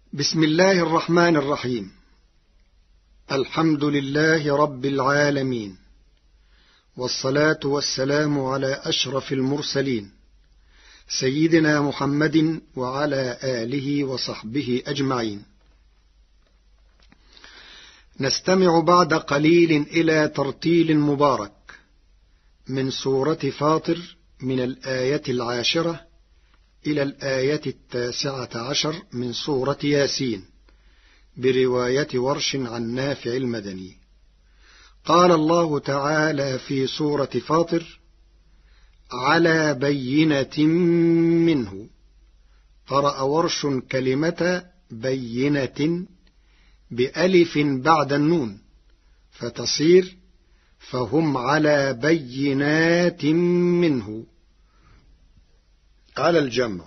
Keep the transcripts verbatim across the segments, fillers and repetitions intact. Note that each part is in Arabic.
بسم الله الرحمن الرحيم. الحمد لله رب العالمين، والصلاة والسلام على أشرف المرسلين سيدنا محمد وعلى آله وصحبه أجمعين. نستمع بعد قليل إلى ترتيل مبارك من سورة فاطر من الآية العاشرة إلى الآية التاسعة عشر من سورة ياسين برواية ورش عن نافع المدني. قال الله تعالى في سورة فاطر: على بينة منه. قرأ ورش كلمة بينة بألف بعد النون فتصير فهم على بينات منه على الجمع.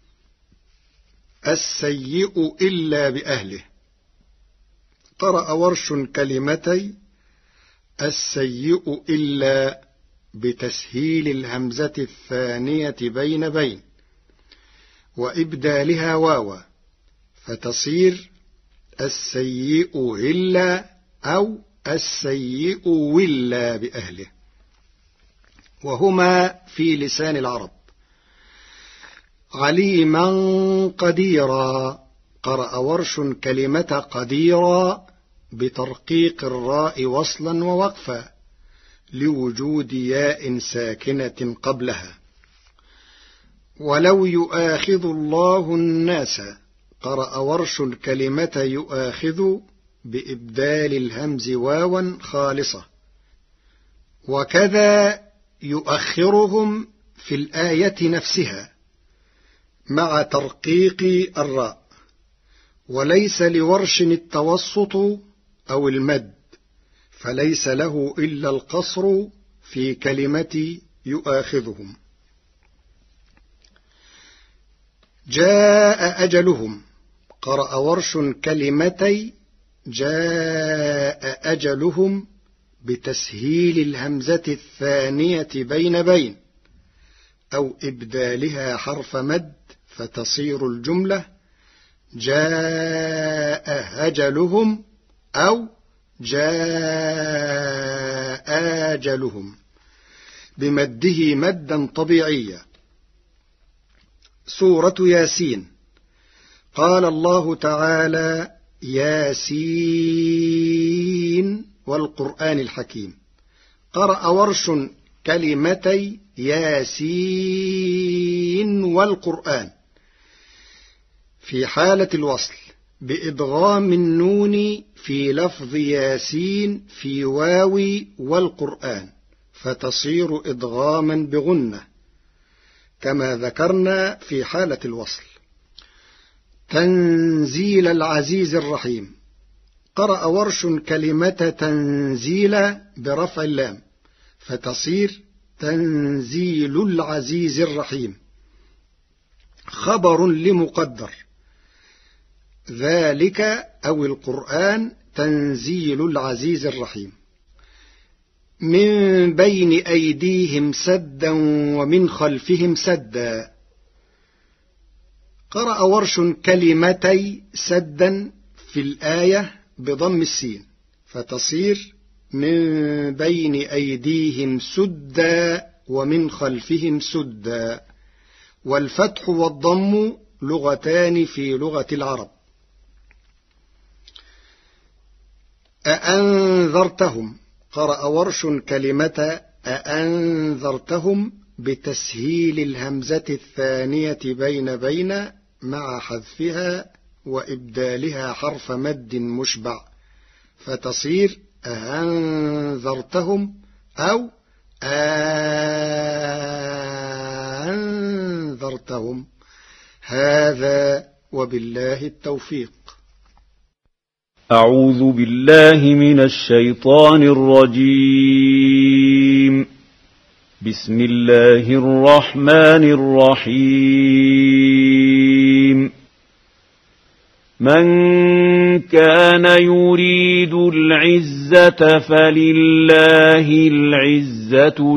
السيء إلا بأهله. قرأ ورش كلمتي السيء إلا بتسهيل الهمزة الثانية بين بين وإبدالها واوا فتصير السيء إلا أو السيء ولا بأهله، وهما في لسان العرب. عليما قديرا. قرأ ورش كلمة قديرا بترقيق الراء وصلا ووقفا لوجود ياء ساكنة قبلها. ولو يؤاخذ الله الناس. قرأ ورش كلمة يؤاخذ بإبدال الهمز واوا خالصة، وكذا يؤخرهم في الآية نفسها مع ترقيق الراء. وليس لورش التوسط أو المد، فليس له إلا القصر في كلمة يؤاخذهم. جاء أجلهم. قرأ ورش كلمتي جاء أجلهم بتسهيل الهمزة الثانية بين بين أو إبدالها حرف مد فتصير الجملة جاء أجلهم أو جاء أجلهم بمده مدا طبيعيا. سورة ياسين. قال الله تعالى: ياسين والقرآن الحكيم. قرأ ورش كلمتي ياسين والقرآن في حالة الوصل بإدغام النون في لفظ ياسين في واو والقرآن فتصير إدغاما بغنة كما ذكرنا في حالة الوصل. تنزيل العزيز الرحيم. قرأ ورش كلمة تنزيل برفع اللام فتصير تنزيل العزيز الرحيم خبر لمقدر. ذلك أو القرآن تنزيل العزيز الرحيم. من بين أيديهم سدا ومن خلفهم سدا. قرأ ورش كلمتي سدا في الآية بضم السين فتصير من بين أيديهم سدا ومن خلفهم سدا، والفتح والضم لغتان في لغة العرب. أأنذرتهم. قرأ ورش كلمة أأنذرتهم بتسهيل الهمزة الثانية بين بين مع حذفها وإبدالها حرف مد مشبع فتصير أأنذرتهم أو أنذرتهم. هذا وبالله التوفيق. أعوذ بالله من الشيطان الرجيم. بسم الله الرحمن الرحيم. من كان يريد العزة فلله العزة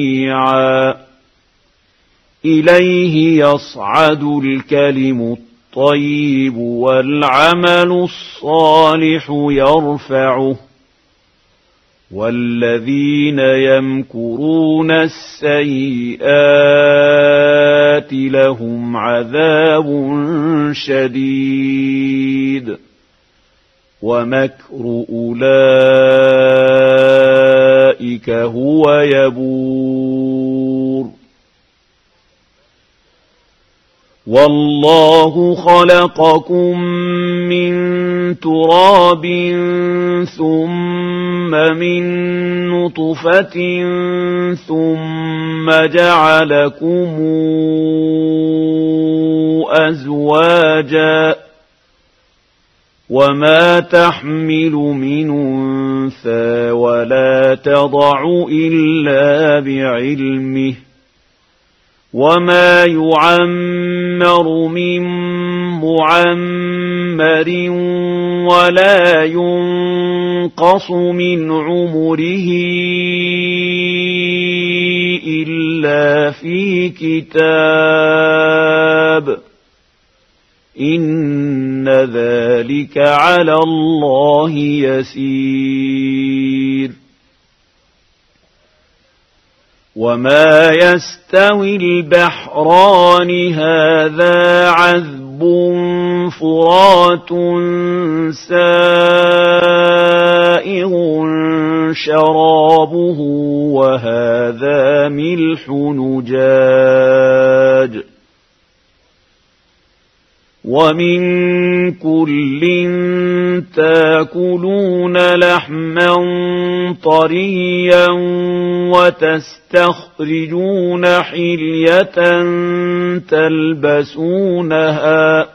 جميعا إليه يصعد الكلم الطيب والعمل الصالح يرفعه والذين يمكرون السيئات لهم عذاب شديد ومكر أولئك هو يبور والله خلقكم من تراب ثم من نطفة ثم جعلكم أزواجا وما تحمل من أنثى ولا تضع إلا بعلمه وما يعمر من معمر ولا ينقص من عمره إلا في كتاب إن ذلك على الله يسير وما يستوي البحران هذا عذب فرات سائغ شرابه وهذا ملح نجاج ومن كل تاكلون لحما طريا وتستخرجون حلية تلبسونها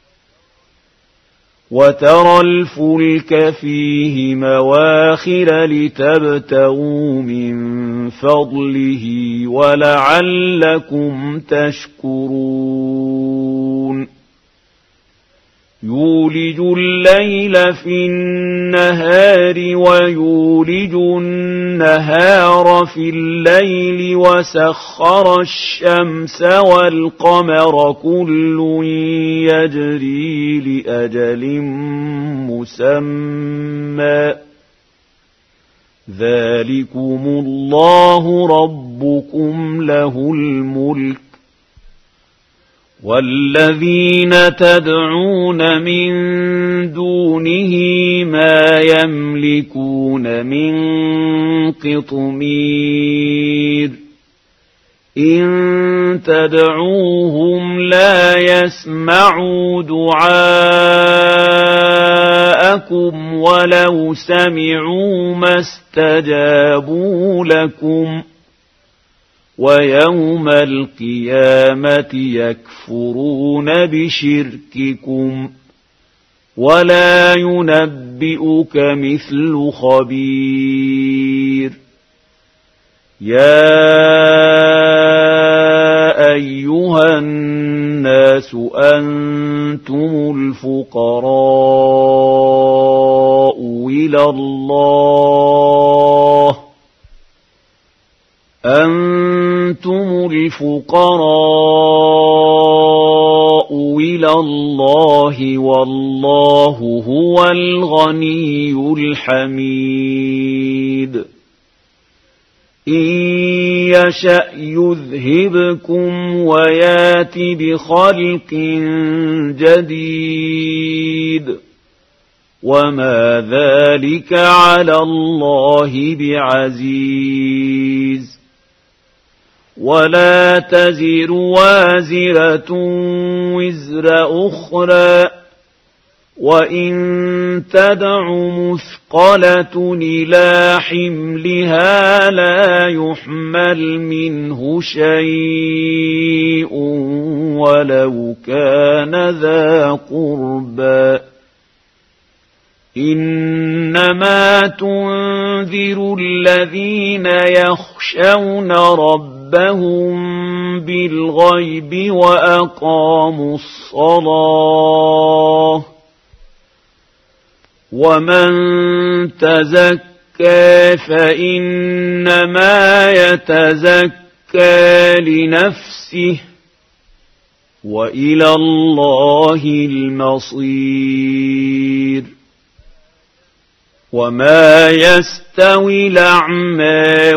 وترى الفلك فيه مواخر لتبتغوا من فضله ولعلكم تشكرون يولج الليل في النهار ويولج النهار في الليل وسخر الشمس والقمر كل يجري لأجل مسمى ذلكم الله ربكم له الملك والذين تدعون من دونه ما يملكون من قطمير إن تدعوهم لا يسمعوا دعاءكم ولو سمعوا ما استجابوا لكم ويوم القيامة يكفرون بشرككم ولا ينبئك مثل خبير يا أيها الناس أنتم الفقراء إلى الله أنتم الفقراء إلى الله والله هو الغني الحميد إن يشأ يذهبكم ويات بخلق جديد وما ذلك على الله بعزيز ولا تزر وازرة وزر أخرى وإن تدع مثقلة إلى حملها لا يحمل منه شيء ولو كان ذا قربى إنما تنذر الذين يخشون ربهم بالغيب وأقاموا الصلاة ومن تزكى فإنما يتزكى لنفسه وإلى الله المصير. وما يستوي الأعمى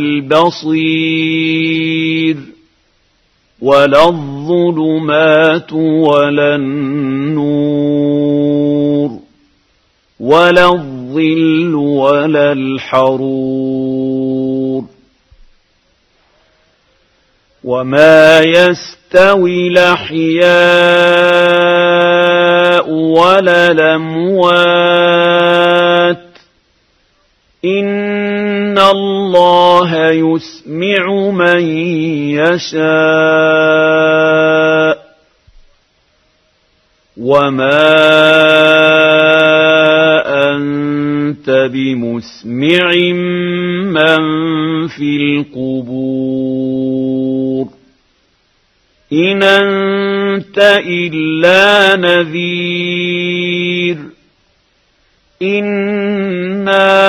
والبصير ولا الظلمات ولا النور ولا الظل ولا الحرور. وما يستوي الأحياء ولا الأموات إن الله يسمع من يشاء وما أنت بمسمع من في القبور إن أنت إلا نذير. إنا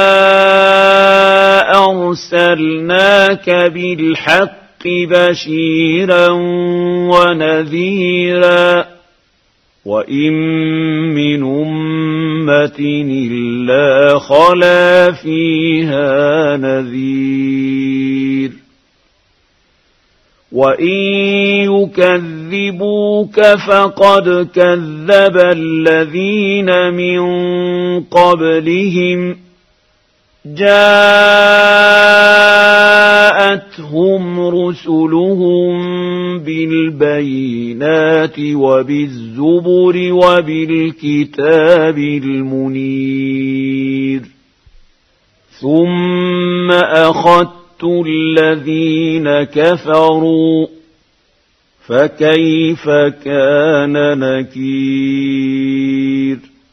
أرسلناك بالحق بشيرا ونذيرا وإن من أمة إلا خلا فيها نذير. وإن يكذبوك فقد كذب الذين من قبلهم جاءتهم رسلهم بالبينات وبالزبر وبالكتاب المنير ثم أخذت الذين كفروا فكيف كان نكير.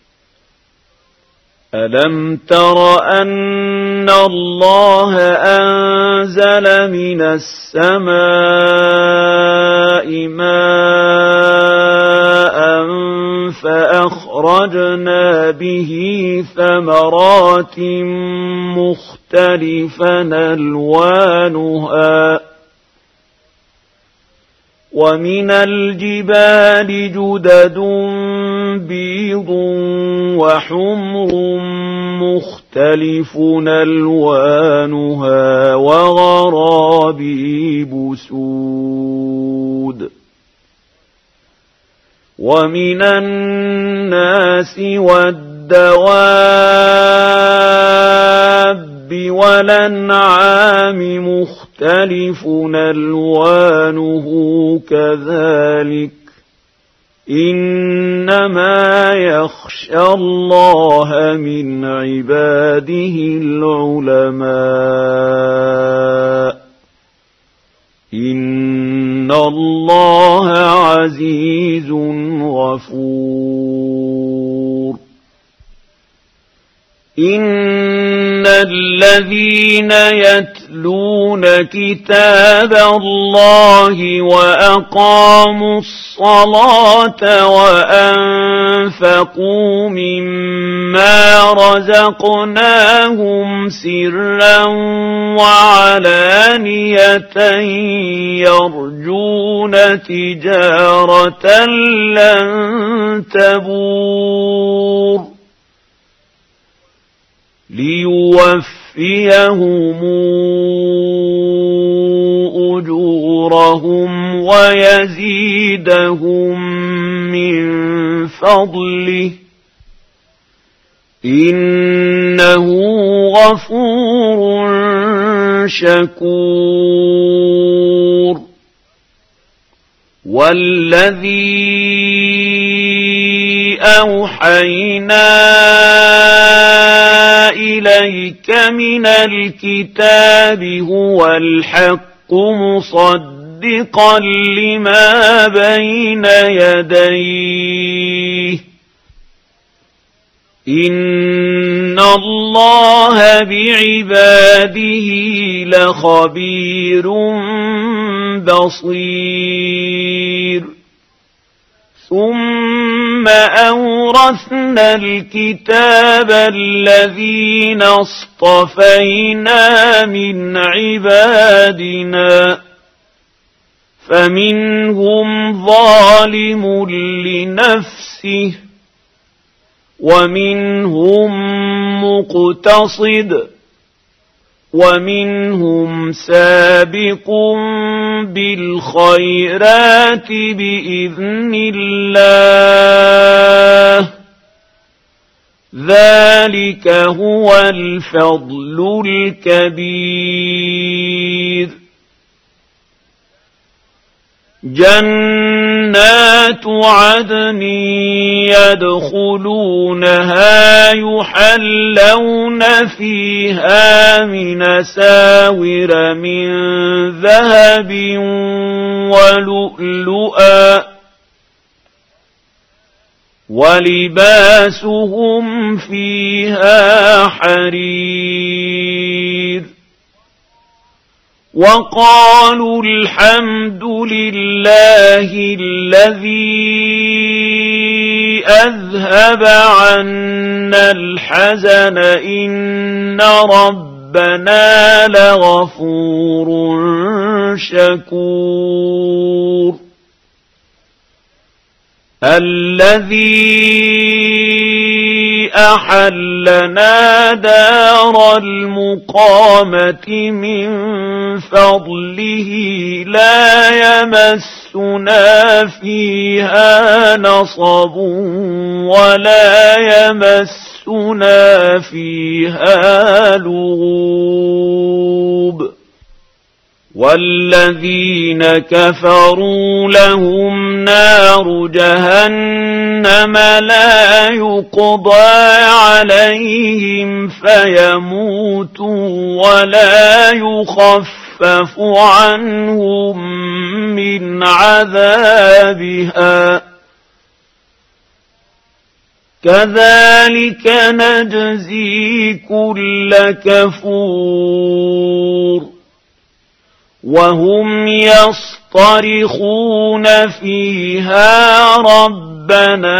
ألم تر أن الله أنزل من السماء ماء فأخرجنا به ثمرات مختلفا ألوانها ومن الجبال جدد بيض وحمر مختلف ألوانها وغرابيب سود. ومن الناس والدواب والأنعام مختلف ألوانه كذلك إنما يخشى الله من عباده العلماء إن الله عزيز غفور. إن الذين يتلون كتاب الله وأقاموا الصلاة وأنفقوا مما رزقناهم سرا وعلانية يرجون تجارة لن تبور ليوفيهم أجورهم ويزيدهم من فضله إنه غفور شكور. والذي أوحينا إليك من الكتاب هو الحق مصدقا لما بين يديه إن الله بعباده لخبير بصير. ثم أورثنا الكتاب الذين اصطفينا من عبادنا فمنهم ظالم لنفسه ومنهم مقتصد ومنهم سابق بالخيرات بإذن الله ذلك هو الفضل الكبير. جنات عدن يدخلونها يحلون فيها من ساور من ذهب ولؤلؤا ولباسهم فيها حرير. وقالوا الحمد لله الذي أذهب عنا الحزن إن ربنا لغفور شكور. الذي أحلنا دار المقامة من فضله لا يمسنا فيها نصب ولا يمسنا فيها لغوب. والذين كفروا لهم نار جهنم لا يقضى عليهم فيموتوا ولا يخفف عنهم من عذابها كذلك نجزي كل كفور. وهم يصطرخون فيها ربنا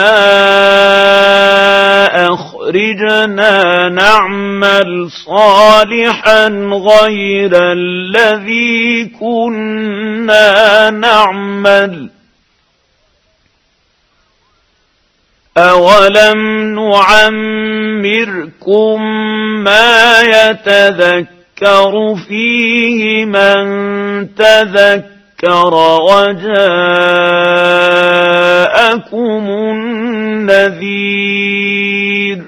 أخرجنا نعمل صالحا غير الذي كنا نعمل أولم نعمركم ما يتذكر يذكر فيه من تذكر وجاءكم النذير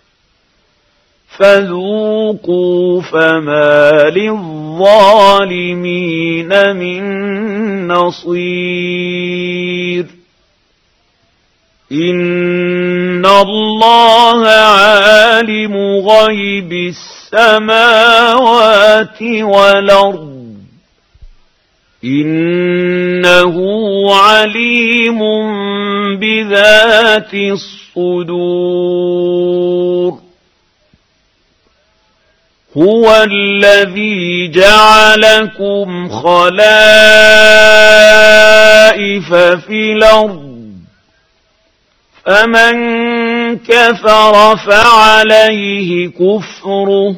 فذوقوا فما للظالمين من نصير. إن الله عالم غيب السماوات والأرض إنه عليم بذات الصدور. هو الذي جعلكم خلائف في الأرض فمن كفر فعليه كفره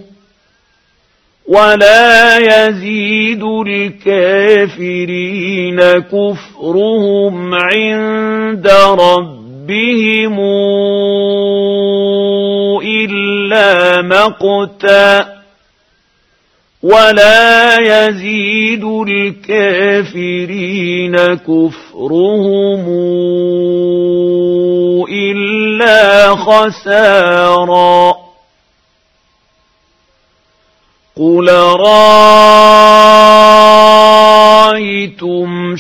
ولا يزيد الكافرين كفرهم عند ربهم إلا مقتا ولا يزيد الكافرين كفرهم إلا خسارا. قل رأيتم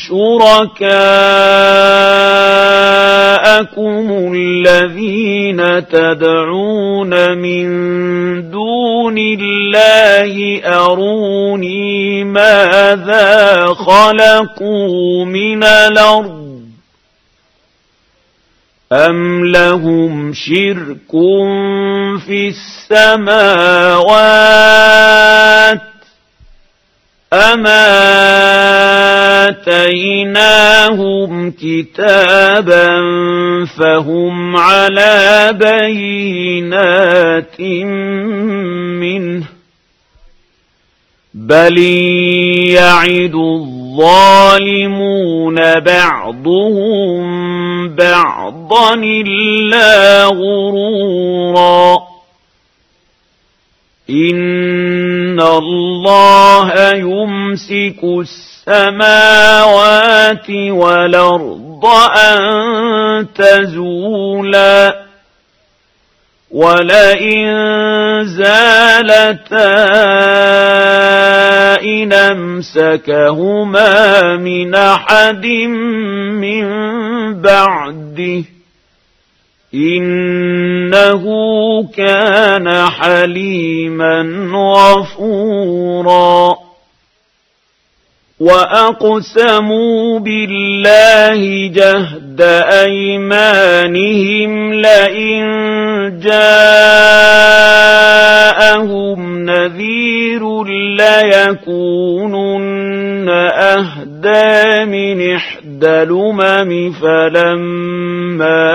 شركاءكم الذين تدعون من دون الله أروني ماذا خلقوا من الأرض أم لهم شرك في السماوات أم آتيناهم كتابا فهم على بينات منه بل يعد الظالمون الظالمون بعضهم بعضا إلا غرورا إن الله يمسك السماوات والأرض أن تزولا ولئن زالتا إن أمسكهما من أحد من بعده إنه كان حليما غفورا وأقسموا بالله جهد أيمانهم لئن جاءهم نذير ليكونن أهدى من إحدى الأمم فلما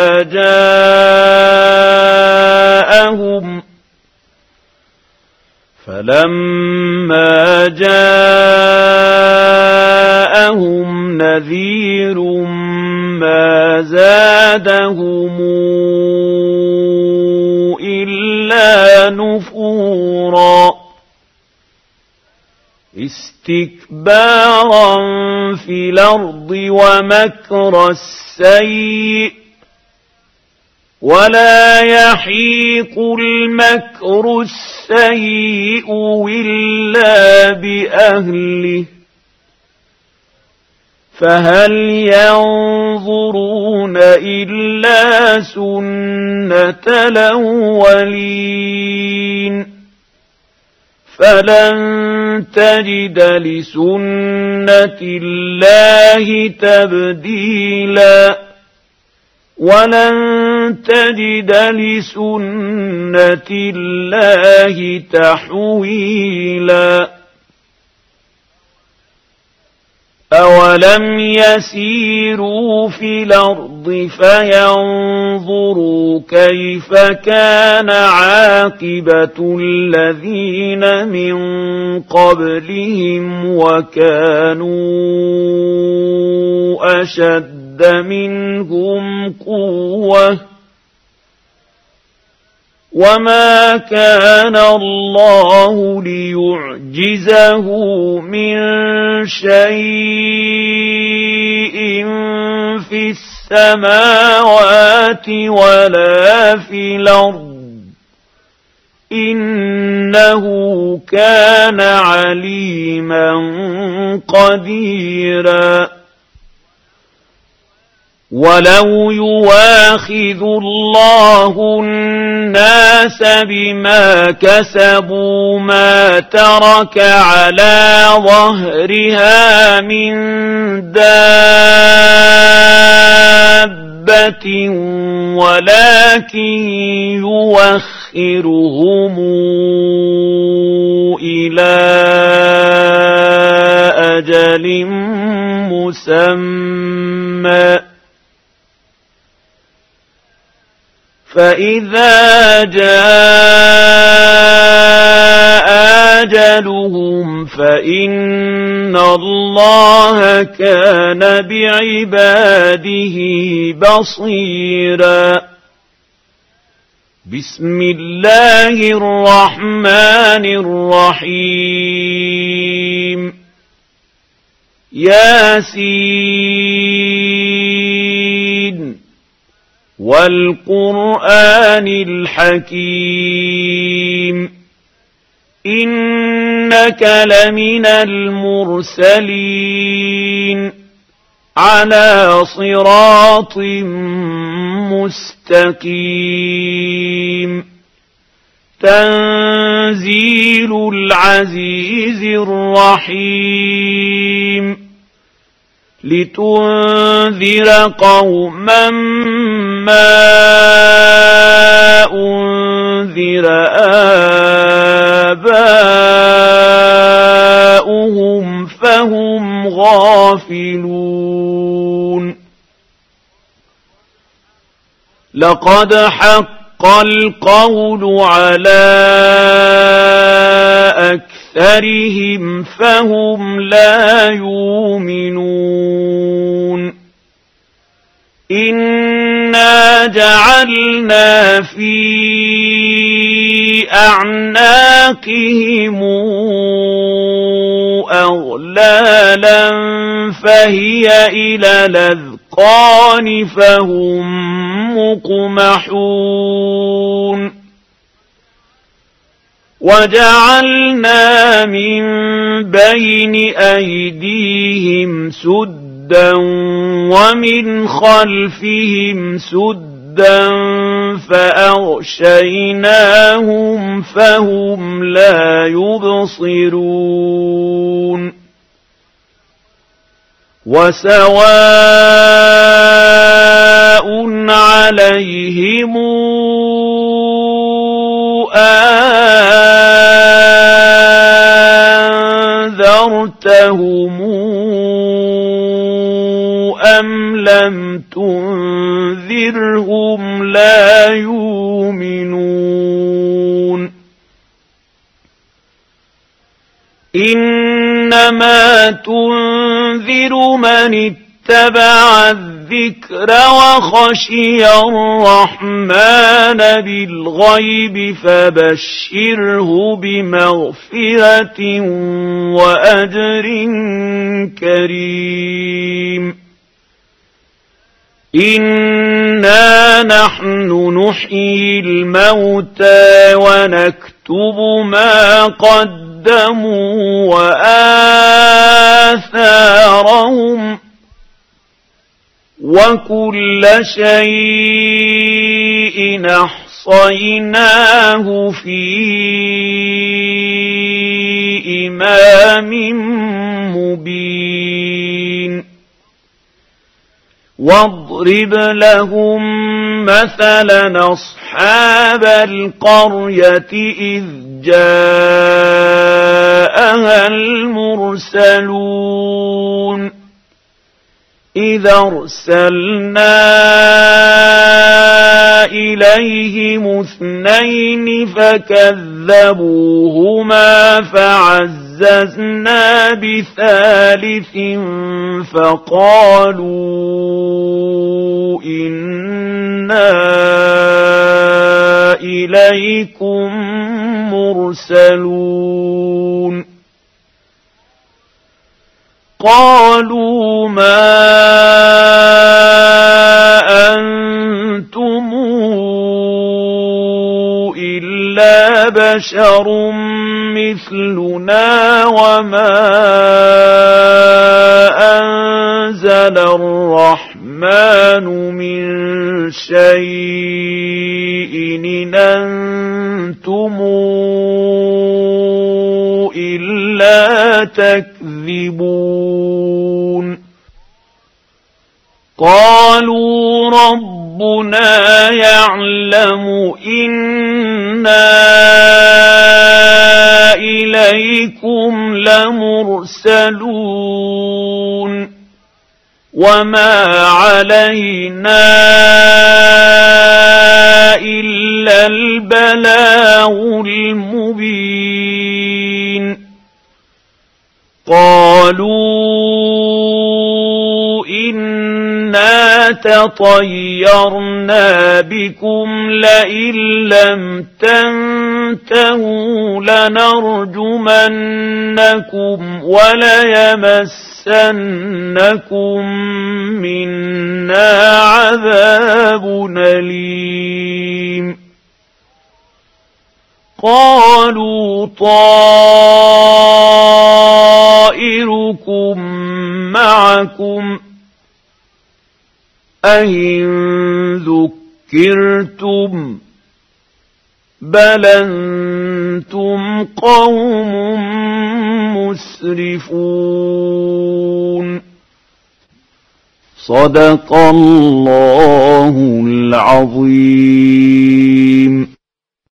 جاءهم فلما جاءهم نذير ما زادهم إلا نفورا استكبارا في الأرض ومكر السيء ولا يحيق المكر السيء إلا بأهله فهل ينظرون إلا سنة الأولين فلن تجد لسنة الله تبديلا ولن تجد لسنة الله تحويلا أولم يسيروا في الأرض فينظروا كيف كان عاقبة الذين من قبلهم وكانوا أشد منهم قوة وما كان الله ليعجزه من شيء في السماوات ولا في الأرض إنه كان عليما قديرا ولو يواخذ الله الناس بما كسبوا ما ترك على ظهرها من دابة ولكن يوخرهم إلى أجل مسمى فإذا جاء أجلهم فإن الله كان بعباده بصيرا بسم الله الرحمن الرحيم ياسين والقرآن الحكيم إنك لمن المرسلين على صراط مستقيم تنزيل العزيز الرحيم لتنذر قوما ما أنذر آباؤهم فهم غافلون لقد حق القول على أكثرهم فهم لا يؤمنون إنا جعلنا في أعناقهم أغلالا فهي إلى الأذقان فهم مقمحون وجعلنا من بين أيديهم سدا ومن خلفهم سدا فأغشيناهم فهم لا يبصرون وسواء عليهم أنذرتهم أم لم تنذرهم لا يؤمنون إنما تنذر من اتبع الذكر وخشي الرحمن بالغيب فبشره بمغفرة وأجر كريم إنا نحن نحيي الموتى ونكتب ما قدموا وآثارهم وكل شيء أحصيناه في إمام مبين واضرب لهم مثلا أصحاب القرية إذ جاءها المرسلون إذ أرسلنا إليهم اثنين فكذبوهما فعززنا بثالث فقالوا إنا إليكم مرسلون قالوا ما أنتم إلا بشر مثلنا وما أنزل الرحمن من شيء إن أنتم إلا تكذبون قالوا ربنا يعلم إنا إليكم لمرسلون وما علينا إلا البلاغ المبين قالوا إنا تطيرنا بكم لئن لم تنتهوا لنرجمنكم وليمسنكم منا عذاب أليم قالوا طائركم معكم أئن ذكرتم بل أنتم قوم مسرفون صدق الله العظيم.